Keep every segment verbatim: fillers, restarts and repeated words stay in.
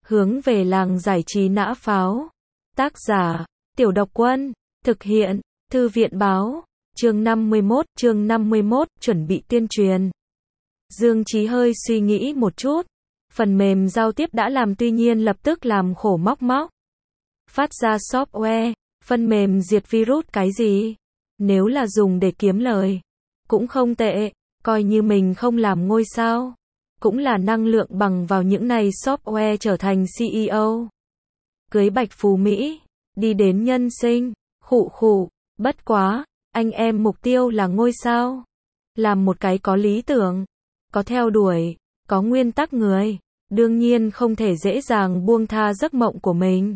Hướng về làng giải trí nã pháo. Tác giả, Tiểu Độc Quân. Thực hiện, Thư viện báo. Chương năm mươi mốt, chương năm mươi mốt, chuẩn bị tuyên truyền. Dương Chí hơi suy nghĩ một chút. Phần mềm giao tiếp đã làm tuy nhiên lập tức làm khổ móc móc. Phát ra software, phần mềm diệt virus cái gì? Nếu là dùng để kiếm lời, cũng không tệ, coi như mình không làm ngôi sao. Cũng là năng lượng bằng vào những này software trở thành xê e ô. Cưới Bạch Phú Mỹ, đi đến nhân sinh, khụ khụ, bất quá, anh em mục tiêu là ngôi sao. Làm một cái có lý tưởng, có theo đuổi, có nguyên tắc người, đương nhiên không thể dễ dàng buông tha giấc mộng của mình.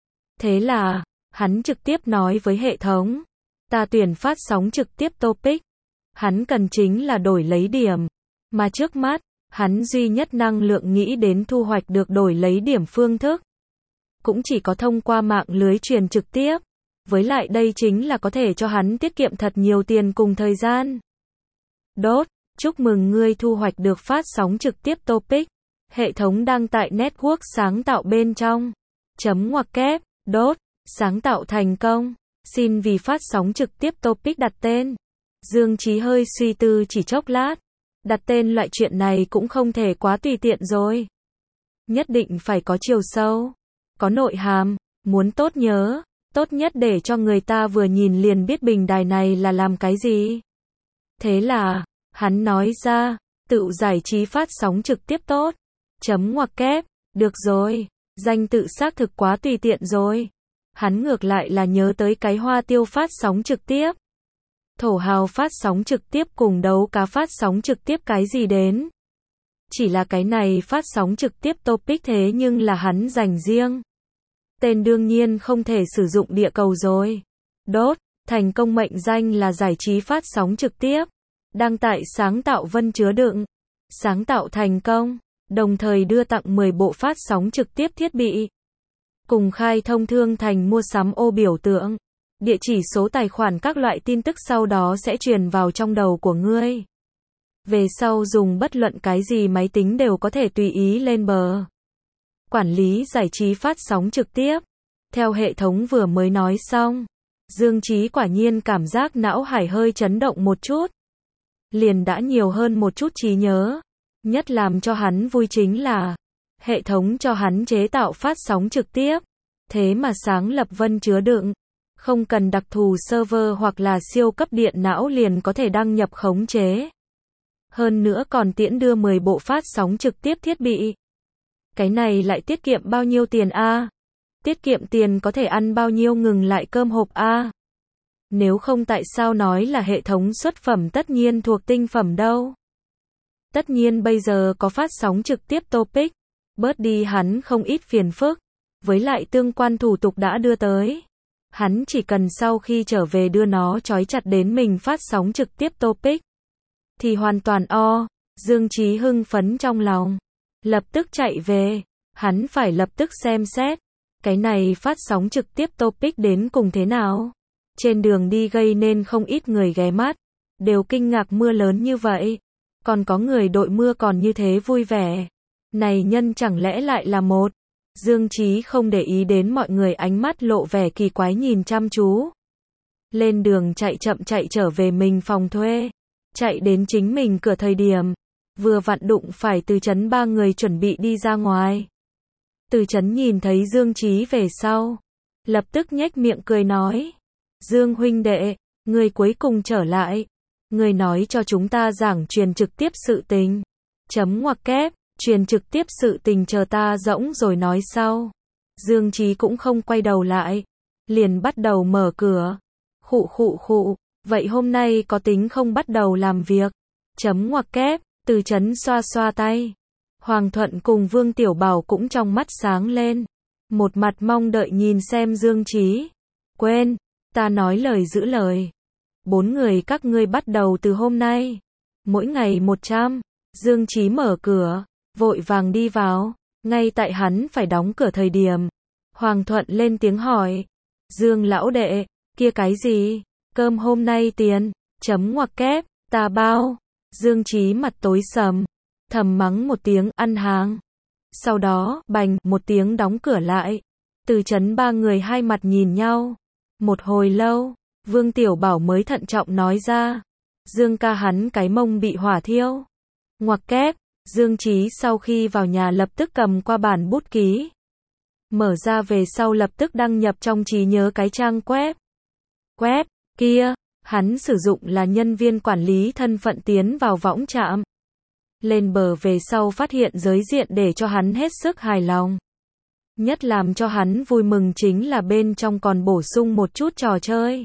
Thế là, hắn trực tiếp nói với hệ thống, ta tuyển phát sóng trực tiếp topic. Hắn cần chính là đổi lấy điểm, mà trước mắt, hắn duy nhất năng lượng nghĩ đến thu hoạch được đổi lấy điểm phương thức. Cũng chỉ có thông qua mạng lưới truyền trực tiếp. Với lại đây chính là có thể cho hắn tiết kiệm thật nhiều tiền cùng thời gian. Đốt, chúc mừng ngươi thu hoạch được phát sóng trực tiếp topic. Hệ thống đăng tại network sáng tạo bên trong. Chấm ngoặc kép, đốt, sáng tạo thành công. Xin vì phát sóng trực tiếp topic đặt tên. Dương Chí hơi suy tư chỉ chốc lát. Đặt tên loại chuyện này cũng không thể quá tùy tiện rồi. Nhất định phải có chiều sâu, có nội hàm, muốn tốt nhớ, tốt nhất để cho người ta vừa nhìn liền biết bình đài này là làm cái gì. Thế là, hắn nói ra, tự giải trí phát sóng trực tiếp tốt. Chấm ngoặc kép, được rồi, danh tự xác thực quá tùy tiện rồi. Hắn ngược lại là nhớ tới cái Hoa Tiêu phát sóng trực tiếp. Thổ Hào phát sóng trực tiếp cùng Đấu Cá phát sóng trực tiếp cái gì đến. Chỉ là cái này phát sóng trực tiếp topic thế nhưng là hắn dành riêng. Tên đương nhiên không thể sử dụng địa cầu rồi. Đốt, thành công mệnh danh là giải trí phát sóng trực tiếp. Đăng tại sáng tạo vân chứa đựng. Sáng tạo thành công, đồng thời đưa tặng mười bộ phát sóng trực tiếp thiết bị. Cùng khai thông thương thành mua sắm ô biểu tượng. Địa chỉ số tài khoản các loại tin tức sau đó sẽ truyền vào trong đầu của ngươi. Về sau dùng bất luận cái gì máy tính đều có thể tùy ý lên bờ. Quản lý giải trí phát sóng trực tiếp. Theo hệ thống vừa mới nói xong, Dương Chí quả nhiên cảm giác não hải hơi chấn động một chút. Liền đã nhiều hơn một chút trí nhớ. Nhất làm cho hắn vui chính là, hệ thống cho hắn chế tạo phát sóng trực tiếp. Thế mà sáng lập vân chứa đựng. Không cần đặc thù server hoặc là siêu cấp điện não liền có thể đăng nhập khống chế. Hơn nữa còn tiễn đưa mười bộ phát sóng trực tiếp thiết bị. Cái này lại tiết kiệm bao nhiêu tiền a? Tiết kiệm tiền có thể ăn bao nhiêu ngừng lại cơm hộp a? Nếu không tại sao nói là hệ thống xuất phẩm tất nhiên thuộc tinh phẩm đâu? Tất nhiên bây giờ có phát sóng trực tiếp topic, bớt đi hắn không ít phiền phức, với lại tương quan thủ tục đã đưa tới. Hắn chỉ cần sau khi trở về đưa nó trói chặt đến mình phát sóng trực tiếp topic. Thì hoàn toàn o, Dương Chí hưng phấn trong lòng. Lập tức chạy về, hắn phải lập tức xem xét. Cái này phát sóng trực tiếp topic đến cùng thế nào. Trên đường đi gây nên không ít người ghé mắt. Đều kinh ngạc mưa lớn như vậy. Còn có người đội mưa còn như thế vui vẻ. Này nhân chẳng lẽ lại là một. Dương Chí không để ý đến mọi người ánh mắt lộ vẻ kỳ quái nhìn chăm chú. Lên đường chạy chậm chạy trở về mình phòng thuê. Chạy đến chính mình cửa thời điểm. Vừa vặn đụng phải Từ Chấn ba người chuẩn bị đi ra ngoài. Từ Chấn nhìn thấy Dương Chí về sau. Lập tức nhếch miệng cười nói. Dương huynh đệ, người cuối cùng trở lại. Người nói cho chúng ta giảng truyền trực tiếp sự tình. Chấm ngoặc kép. Truyền trực tiếp sự tình chờ ta rỗng rồi nói sau. Dương Chí cũng không quay đầu lại. Liền bắt đầu mở cửa. Khụ khụ khụ. Vậy hôm nay có tính không bắt đầu làm việc. Chấm ngoặc kép. Từ Chấn xoa xoa tay. Hoàng Thuận cùng Vương Tiểu Bảo cũng trong mắt sáng lên. Một mặt mong đợi nhìn xem Dương Chí. Quên. Ta nói lời giữ lời. Bốn người các ngươi bắt đầu từ hôm nay. Mỗi ngày một trăm. Dương Chí mở cửa. Vội vàng đi vào, ngay tại hắn phải đóng cửa thời điểm. Hoàng Thuận lên tiếng hỏi. Dương lão đệ, kia cái gì? Cơm hôm nay tiền, chấm ngoặc kép, ta bao. Dương Chí mặt tối sầm, thầm mắng một tiếng ăn hàng. Sau đó, bành, một tiếng đóng cửa lại. Từ Chấn ba người hai mặt nhìn nhau. Một hồi lâu, Vương Tiểu Bảo mới thận trọng nói ra. Dương ca hắn cái mông bị hỏa thiêu. Ngoặc kép, Dương Chí sau khi vào nhà lập tức cầm qua bản bút ký. Mở ra về sau lập tức đăng nhập trong trí nhớ cái trang web. Web kia, hắn sử dụng là nhân viên quản lý thân phận tiến vào võng trạm. Lên bờ về sau phát hiện giới diện để cho hắn hết sức hài lòng. Nhất làm cho hắn vui mừng chính là bên trong còn bổ sung một chút trò chơi.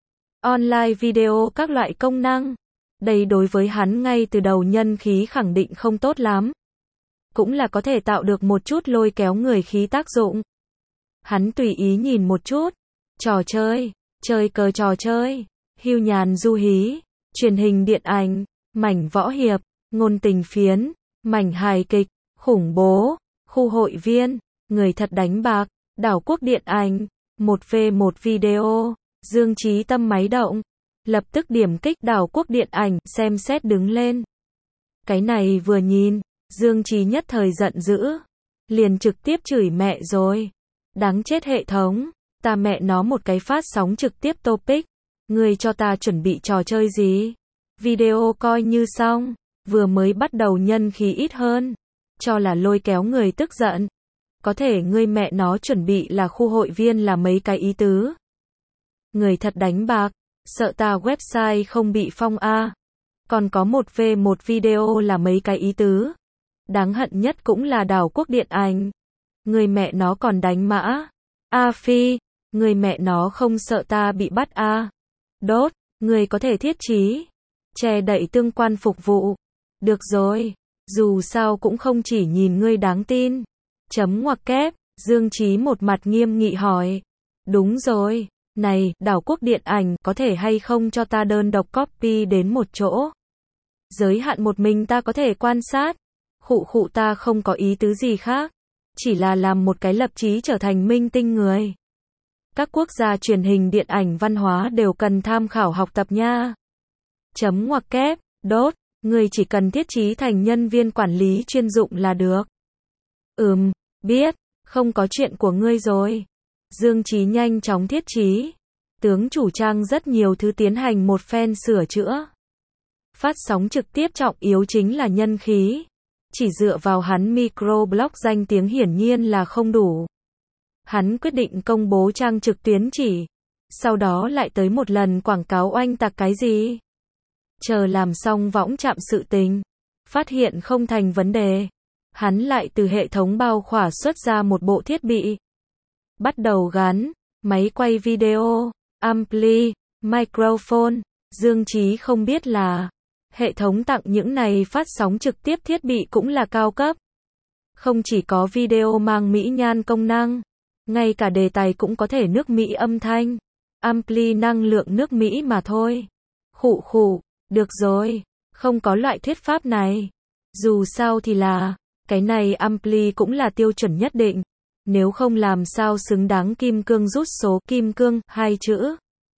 Online video các loại công năng. Đây đối với hắn ngay từ đầu nhân khí khẳng định không tốt lắm. Cũng là có thể tạo được một chút lôi kéo người khí tác dụng. Hắn tùy ý nhìn một chút. Trò chơi, chơi cờ trò chơi, hưu nhàn du hí, truyền hình điện ảnh, mảnh võ hiệp, ngôn tình phiến, mảnh hài kịch, khủng bố, khu hội viên, người thật đánh bạc, đảo quốc điện ảnh, một vê một video. Dương Chí tâm máy động. Lập tức điểm kích đảo quốc điện ảnh, xem xét đứng lên. Cái này vừa nhìn, Dương Chí nhất thời giận dữ. Liền trực tiếp chửi mẹ rồi. Đáng chết hệ thống, ta mẹ nó một cái phát sóng trực tiếp topic. Ngươi cho ta chuẩn bị trò chơi gì? Video coi như xong, vừa mới bắt đầu nhân khí ít hơn. Cho là lôi kéo người tức giận. Có thể ngươi mẹ nó chuẩn bị là khu hội viên là mấy cái ý tứ. Người thật đánh bạc. Sợ ta website không bị phong a. Còn có một vê một video là mấy cái ý tứ. Đáng hận nhất cũng là đảo quốc điện ảnh. Người mẹ nó còn đánh mã. A Phi, người mẹ nó không sợ ta bị bắt a. Đốt, người có thể thiết trí. Che đậy tương quan phục vụ. Được rồi, dù sao cũng không chỉ nhìn ngươi đáng tin. Chấm ngoặc kép, Dương Chí một mặt nghiêm nghị hỏi. Đúng rồi. Này, đảo quốc điện ảnh, có thể hay không cho ta đơn độc copy đến một chỗ? Giới hạn một mình ta có thể quan sát. Khụ khụ ta không có ý tứ gì khác. Chỉ là làm một cái lập chí trở thành minh tinh người. Các quốc gia truyền hình điện ảnh văn hóa đều cần tham khảo học tập nha. Chấm ngoặc kép, đốt, người chỉ cần thiết chí thành nhân viên quản lý chuyên dụng là được. Ừm, biết, không có chuyện của ngươi rồi. Dương Chí nhanh chóng thiết trí. Tướng chủ trang rất nhiều thứ tiến hành một phen sửa chữa. Phát sóng trực tiếp trọng yếu chính là nhân khí. Chỉ dựa vào hắn microblog danh tiếng hiển nhiên là không đủ. Hắn quyết định công bố trang trực tuyến chỉ. Sau đó lại tới một lần quảng cáo oanh tạc cái gì. Chờ làm xong võng chạm sự tình. Phát hiện không thành vấn đề. Hắn lại từ hệ thống bao khỏa xuất ra một bộ thiết bị. Bắt đầu gắn, máy quay video, ampli, microphone. Dương Chí không biết là, hệ thống tặng những này phát sóng trực tiếp thiết bị cũng là cao cấp. Không chỉ có video mang mỹ nhan công năng, ngay cả đề tài cũng có thể nước Mỹ âm thanh, ampli năng lượng nước Mỹ mà thôi. Khụ khụ, được rồi, không có loại thuyết pháp này. Dù sao thì là, cái này ampli cũng là tiêu chuẩn nhất định. Nếu không làm sao xứng đáng kim cương rút số kim cương, hai chữ.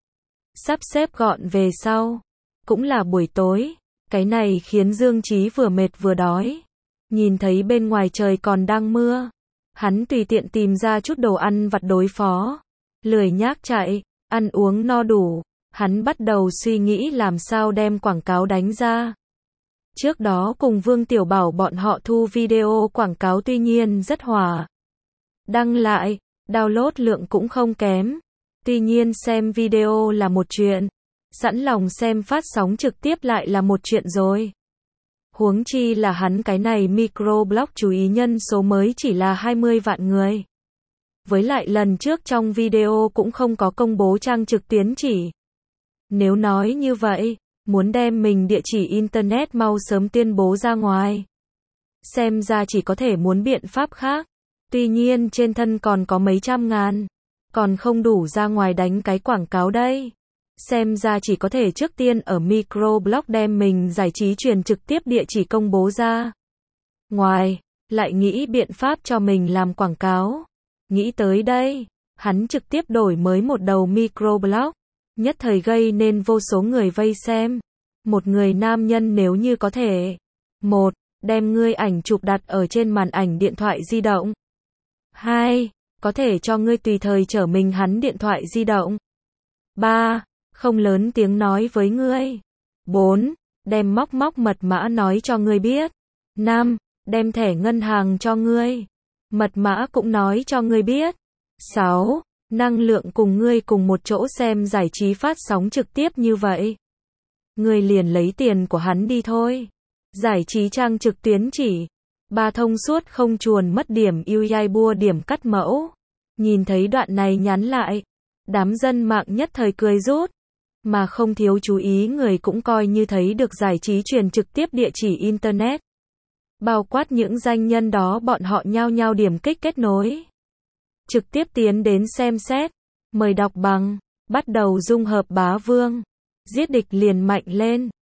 Sắp xếp gọn về sau. Cũng là buổi tối. Cái này khiến Dương Chí vừa mệt vừa đói. Nhìn thấy bên ngoài trời còn đang mưa. Hắn tùy tiện tìm ra chút đồ ăn vặt đối phó. Lười nhác chạy, ăn uống no đủ. Hắn bắt đầu suy nghĩ làm sao đem quảng cáo đánh ra. Trước đó cùng Vương Tiểu Bảo bọn họ thu video quảng cáo tuy nhiên rất hỏa. Đăng lại, download lượng cũng không kém. Tuy nhiên xem video là một chuyện. Sẵn lòng xem phát sóng trực tiếp lại là một chuyện rồi. Huống chi là hắn cái này microblog chú ý nhân số mới chỉ là hai mươi vạn người. Với lại lần trước trong video cũng không có công bố trang trực tuyến chỉ. Nếu nói như vậy, muốn đem mình địa chỉ internet mau sớm tuyên bố ra ngoài. Xem ra chỉ có thể muốn biện pháp khác. Tuy nhiên trên thân còn có mấy trăm ngàn. Còn không đủ ra ngoài đánh cái quảng cáo đây. Xem ra chỉ có thể trước tiên ở microblog đem mình giải trí truyền trực tiếp địa chỉ công bố ra. Ngoài, lại nghĩ biện pháp cho mình làm quảng cáo. Nghĩ tới đây, hắn trực tiếp đổi mới một đầu microblog. Nhất thời gây nên vô số người vây xem. Một người nam nhân nếu như có thể. Một, đem ngươi ảnh chụp đặt ở trên màn ảnh điện thoại di động. hai. Có thể cho ngươi tùy thời trở mình hắn điện thoại di động. ba. Không lớn tiếng nói với ngươi. bốn. Đem móc móc mật mã nói cho ngươi biết. năm. Đem thẻ ngân hàng cho ngươi. Mật mã cũng nói cho ngươi biết. sáu. Năng lượng cùng ngươi cùng một chỗ xem giải trí phát sóng trực tiếp như vậy. Ngươi liền lấy tiền của hắn đi thôi. Giải trí trang trực tuyến chỉ. Ba thông suốt không chuồn mất điểm yêu yai bua điểm cắt mẫu. Nhìn thấy đoạn này nhắn lại. Đám dân mạng nhất thời cười rút. Mà không thiếu chú ý người cũng coi như thấy được giải trí truyền trực tiếp địa chỉ Internet. Bao quát những danh nhân đó bọn họ nhao nhao điểm kích kết nối. Trực tiếp tiến đến xem xét. Mời đọc bằng. Bắt đầu dung hợp bá vương. Giết địch liền mạnh lên.